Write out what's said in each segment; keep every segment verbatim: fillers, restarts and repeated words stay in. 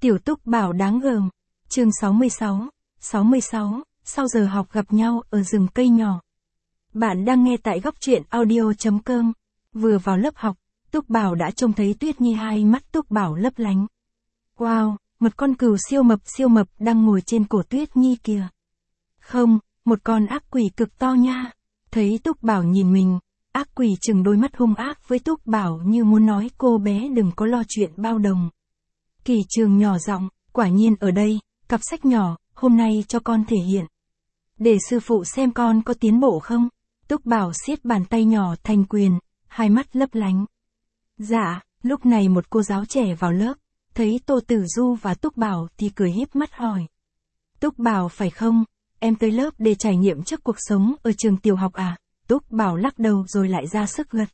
Tiểu Túc Bảo đáng gờm. Chương sáu mươi sáu. sáu mươi sáu, sau giờ học gặp nhau ở rừng cây nhỏ. Bạn đang nghe tại góc truyện audio chấm com. Vừa vào lớp học, Túc Bảo đã trông thấy Tuyết Nhi, hai mắt Túc Bảo lấp lánh. Wow, một con cừu siêu mập siêu mập đang ngồi trên cổ Tuyết Nhi kìa. Không, một con ác quỷ cực to nha. Thấy Túc Bảo nhìn mình, ác quỷ trừng đôi mắt hung ác với Túc Bảo như muốn nói cô bé đừng có lo chuyện bao đồng. Kỳ Trường nhỏ giọng, quả nhiên ở đây, cặp sách nhỏ, hôm nay cho con thể hiện. Để sư phụ xem con có tiến bộ không? Túc Bảo siết bàn tay nhỏ thành quyền, hai mắt lấp lánh. Dạ, lúc này một cô giáo trẻ vào lớp, thấy Tô Tử Du và Túc Bảo thì cười híp mắt hỏi. Túc Bảo phải không? Em tới lớp để trải nghiệm trước cuộc sống ở trường tiểu học à? Túc Bảo lắc đầu rồi lại ra sức gật.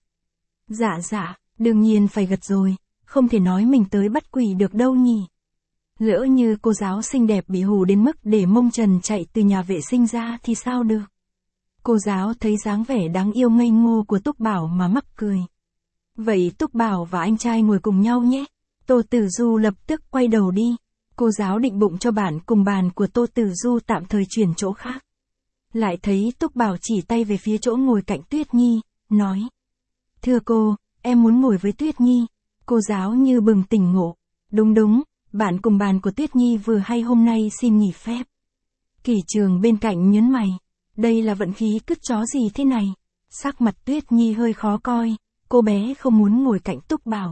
Dạ dạ, đương nhiên phải gật rồi, không thể nói mình tới bắt quỷ được đâu nhỉ. Lỡ như cô giáo xinh đẹp bị hù đến mức để mông trần chạy từ nhà vệ sinh ra thì sao được? Cô giáo thấy dáng vẻ đáng yêu ngây ngô của Túc Bảo mà mắc cười. Vậy Túc Bảo và anh trai ngồi cùng nhau nhé. Tô Tử Du lập tức quay đầu đi. Cô giáo định bụng cho bạn cùng bàn của Tô Tử Du tạm thời chuyển chỗ khác. Lại thấy Túc Bảo chỉ tay về phía chỗ ngồi cạnh Tuyết Nhi, nói. Thưa cô, em muốn ngồi với Tuyết Nhi. Cô giáo như bừng tỉnh ngộ. Đúng đúng, bạn cùng bàn của Tuyết Nhi vừa hay hôm nay xin nghỉ phép. Kỳ Trường bên cạnh nhớn mày. Đây là vận khí cứt chó gì thế này? Sắc mặt Tuyết Nhi hơi khó coi, cô bé không muốn ngồi cạnh Túc Bảo.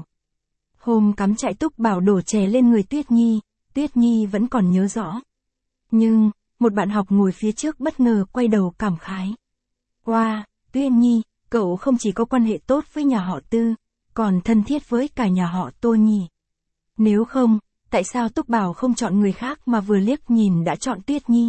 Hôm cắm trại Túc Bảo đổ chè lên người Tuyết Nhi, Tuyết Nhi vẫn còn nhớ rõ. Nhưng, một bạn học ngồi phía trước bất ngờ quay đầu cảm khái. Wow, Tuyết Nhi, cậu không chỉ có quan hệ tốt với nhà họ Tư, còn thân thiết với cả nhà họ Tô nhỉ. Nếu không, tại sao Túc Bảo không chọn người khác mà vừa liếc nhìn đã chọn Tuyết Nhi?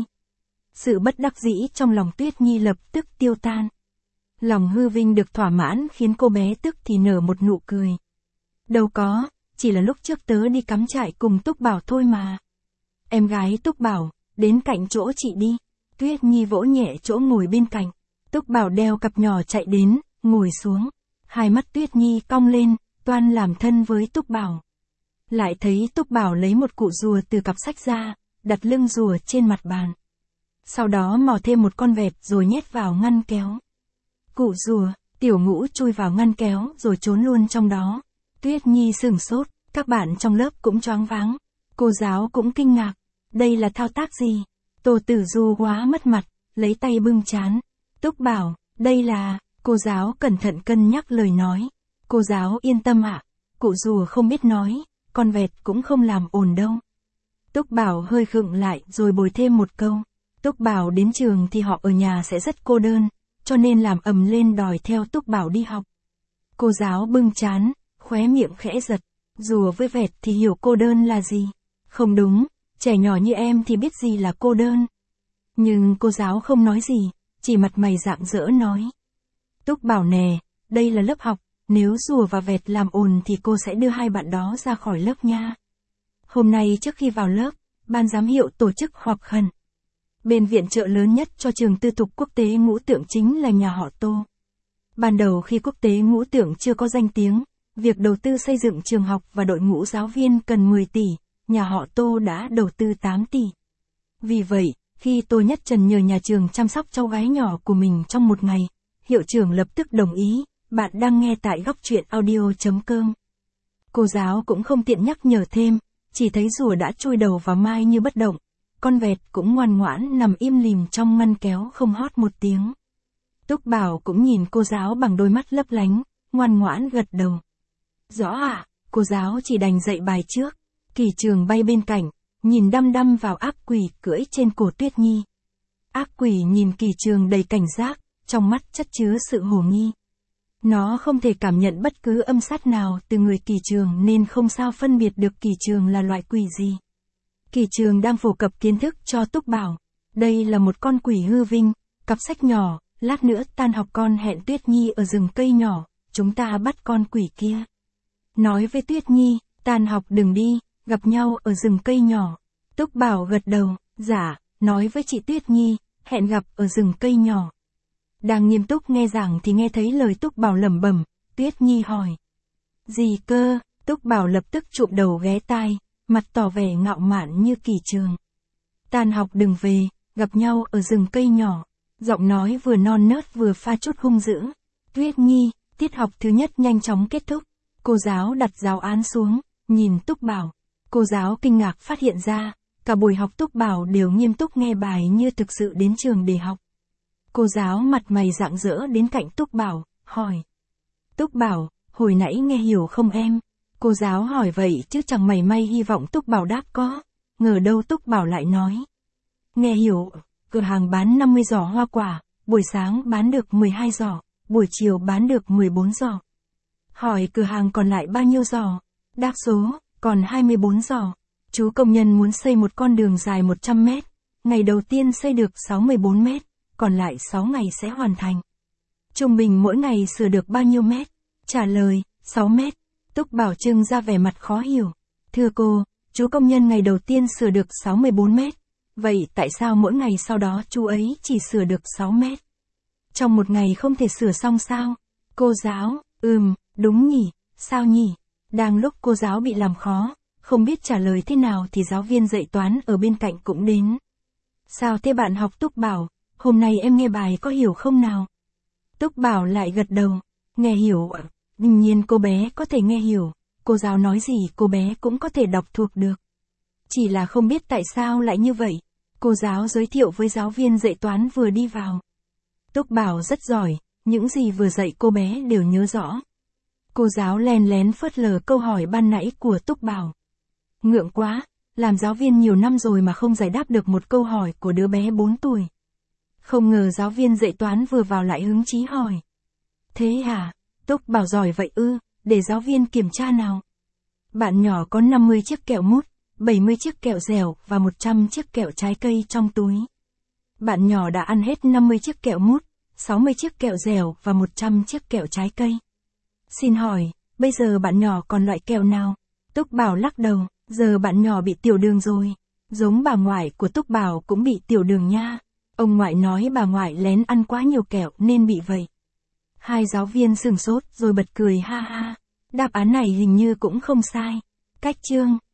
Sự bất đắc dĩ trong lòng Tuyết Nhi lập tức tiêu tan. Lòng hư vinh được thỏa mãn khiến cô bé tức thì nở một nụ cười. Đâu có, chỉ là lúc trước tớ đi cắm trại cùng Túc Bảo thôi mà. Em gái Túc Bảo, đến cạnh chỗ chị đi. Tuyết Nhi vỗ nhẹ chỗ ngồi bên cạnh. Túc Bảo đeo cặp nhỏ chạy đến, ngồi xuống. Hai mắt Tuyết Nhi cong lên, toan làm thân với Túc Bảo. Lại thấy Túc Bảo lấy một cụ rùa từ cặp sách ra, đặt lưng rùa trên mặt bàn. Sau đó mò thêm một con vẹt rồi nhét vào ngăn kéo. Cụ rùa, Tiểu Ngũ chui vào ngăn kéo rồi trốn luôn trong đó. Tuyết Nhi sửng sốt, các bạn trong lớp cũng choáng váng. Cô giáo cũng kinh ngạc. Đây là thao tác gì? Tô Tử Du quá mất mặt, lấy tay bưng trán. Túc Bảo, đây là... Cô giáo cẩn thận cân nhắc lời nói. Cô giáo yên tâm ạ, cụ rùa không biết nói, con vẹt cũng không làm ồn đâu. Túc Bảo hơi khựng lại rồi bồi thêm một câu. Túc Bảo đến trường thì họ ở nhà sẽ rất cô đơn, cho nên làm ầm lên đòi theo Túc Bảo đi học. Cô giáo bưng trán, khóe miệng khẽ giật. Rùa với vẹt thì hiểu cô đơn là gì? Không đúng, trẻ nhỏ như em thì biết gì là cô đơn. Nhưng cô giáo không nói gì, chỉ mặt mày rạng rỡ nói. Túc Bảo nè, đây là lớp học, nếu rùa và vẹt làm ồn thì cô sẽ đưa hai bạn đó ra khỏi lớp nha. Hôm nay trước khi vào lớp, ban giám hiệu tổ chức họp khẩn. Bên viện trợ lớn nhất cho trường tư thục quốc tế Ngũ Tượng chính là nhà họ Tô. Ban đầu khi quốc tế Ngũ Tượng chưa có danh tiếng, việc đầu tư xây dựng trường học và đội ngũ giáo viên cần mười tỷ, nhà họ Tô đã đầu tư tám tỷ. Vì vậy, khi Tô Nhất Trần nhờ nhà trường chăm sóc cháu gái nhỏ của mình trong một ngày, hiệu trưởng lập tức đồng ý. Bạn đang nghe tại góc truyện audio chấm com. Cô giáo cũng không tiện nhắc nhở thêm, chỉ thấy rùa đã chui đầu vào mai như bất động. Con vẹt cũng ngoan ngoãn nằm im lìm trong ngăn kéo không hót một tiếng. Túc Bảo cũng nhìn cô giáo bằng đôi mắt lấp lánh, ngoan ngoãn gật đầu. Rõ ạ, à, cô giáo chỉ đành dạy bài trước. Kỳ Trường bay bên cạnh, nhìn đăm đăm vào ác quỷ cưỡi trên cổ Tuyết Nhi. Ác quỷ nhìn Kỳ Trường đầy cảnh giác, trong mắt chất chứa sự hồ nghi. Nó không thể cảm nhận bất cứ âm sát nào từ người Kỳ Trường nên không sao phân biệt được Kỳ Trường là loại quỷ gì. Kỳ Trường đang phổ cập kiến thức cho Túc Bảo. Đây là một con quỷ hư vinh, cặp sách nhỏ, lát nữa tan học con hẹn Tuyết Nhi ở rừng cây nhỏ, chúng ta bắt con quỷ kia. Nói với Tuyết Nhi, tan học đừng đi, gặp nhau ở rừng cây nhỏ. Túc Bảo gật đầu, dạ, nói với chị Tuyết Nhi, hẹn gặp ở rừng cây nhỏ. Đang nghiêm túc nghe giảng thì nghe thấy lời Túc Bảo lẩm bẩm, Tuyết Nhi hỏi. Gì cơ? Túc Bảo lập tức chụm đầu ghé tai, mặt tỏ vẻ ngạo mạn như kỳ trường. Tan học đừng về, gặp nhau ở rừng cây nhỏ. Giọng nói vừa non nớt vừa pha chút hung dữ. Tuyết Nhi, tiết học thứ nhất nhanh chóng kết thúc. Cô giáo đặt giáo án xuống, nhìn Túc Bảo. Cô giáo kinh ngạc phát hiện ra, cả buổi học Túc Bảo đều nghiêm túc nghe bài như thực sự đến trường để học. Cô giáo mặt mày rạng rỡ đến cạnh Túc Bảo, hỏi. Túc Bảo, hồi nãy nghe hiểu không em? Cô giáo hỏi vậy chứ chẳng mảy may hy vọng Túc Bảo đáp có. Ngờ đâu Túc Bảo lại nói. Nghe hiểu, cửa hàng bán năm mươi giỏ hoa quả, buổi sáng bán được mười hai giỏ, buổi chiều bán được mười bốn giỏ. Hỏi cửa hàng còn lại bao nhiêu giỏ? Đáp số, còn hai mươi bốn giỏ. Chú công nhân muốn xây một con đường dài một trăm mét. Ngày đầu tiên xây được sáu mươi bốn mét, còn lại sáu ngày sẽ hoàn thành. Trung bình mỗi ngày sửa được bao nhiêu mét? Trả lời, sáu mét. Túc Bảo trưng ra vẻ mặt khó hiểu. Thưa cô, chú công nhân ngày đầu tiên sửa được sáu mươi bốn mét. Vậy tại sao mỗi ngày sau đó chú ấy chỉ sửa được sáu mét? Trong một ngày không thể sửa xong sao? Cô giáo, ừm, đúng nhỉ, sao nhỉ? Đang lúc cô giáo bị làm khó, không biết trả lời thế nào thì giáo viên dạy toán ở bên cạnh cũng đến. Sao thế bạn học Túc Bảo, hôm nay em nghe bài có hiểu không nào? Túc Bảo lại gật đầu, nghe hiểu ạ. Đương nhiên cô bé có thể nghe hiểu, cô giáo nói gì cô bé cũng có thể đọc thuộc được. Chỉ là không biết tại sao lại như vậy. Cô giáo giới thiệu với giáo viên dạy toán vừa đi vào. Túc Bảo rất giỏi, những gì vừa dạy cô bé đều nhớ rõ. Cô giáo len lén phớt lờ câu hỏi ban nãy của Túc Bảo. Ngượng quá, làm giáo viên nhiều năm rồi mà không giải đáp được một câu hỏi của đứa bé bốn tuổi. Không ngờ giáo viên dạy toán vừa vào lại hứng chí hỏi. Thế hả? Túc Bảo giỏi vậy ư, để giáo viên kiểm tra nào. Bạn nhỏ có năm mươi chiếc kẹo mút, bảy mươi chiếc kẹo dẻo và một trăm chiếc kẹo trái cây trong túi. Bạn nhỏ đã ăn hết năm mươi chiếc kẹo mút, sáu mươi chiếc kẹo dẻo và một trăm chiếc kẹo trái cây. Xin hỏi, bây giờ bạn nhỏ còn loại kẹo nào? Túc Bảo lắc đầu, giờ bạn nhỏ bị tiểu đường rồi. Giống bà ngoại của Túc Bảo cũng bị tiểu đường nha. Ông ngoại nói bà ngoại lén ăn quá nhiều kẹo nên bị vậy. Hai giáo viên sửng sốt rồi bật cười ha ha. Đáp án này hình như cũng không sai. Cách chương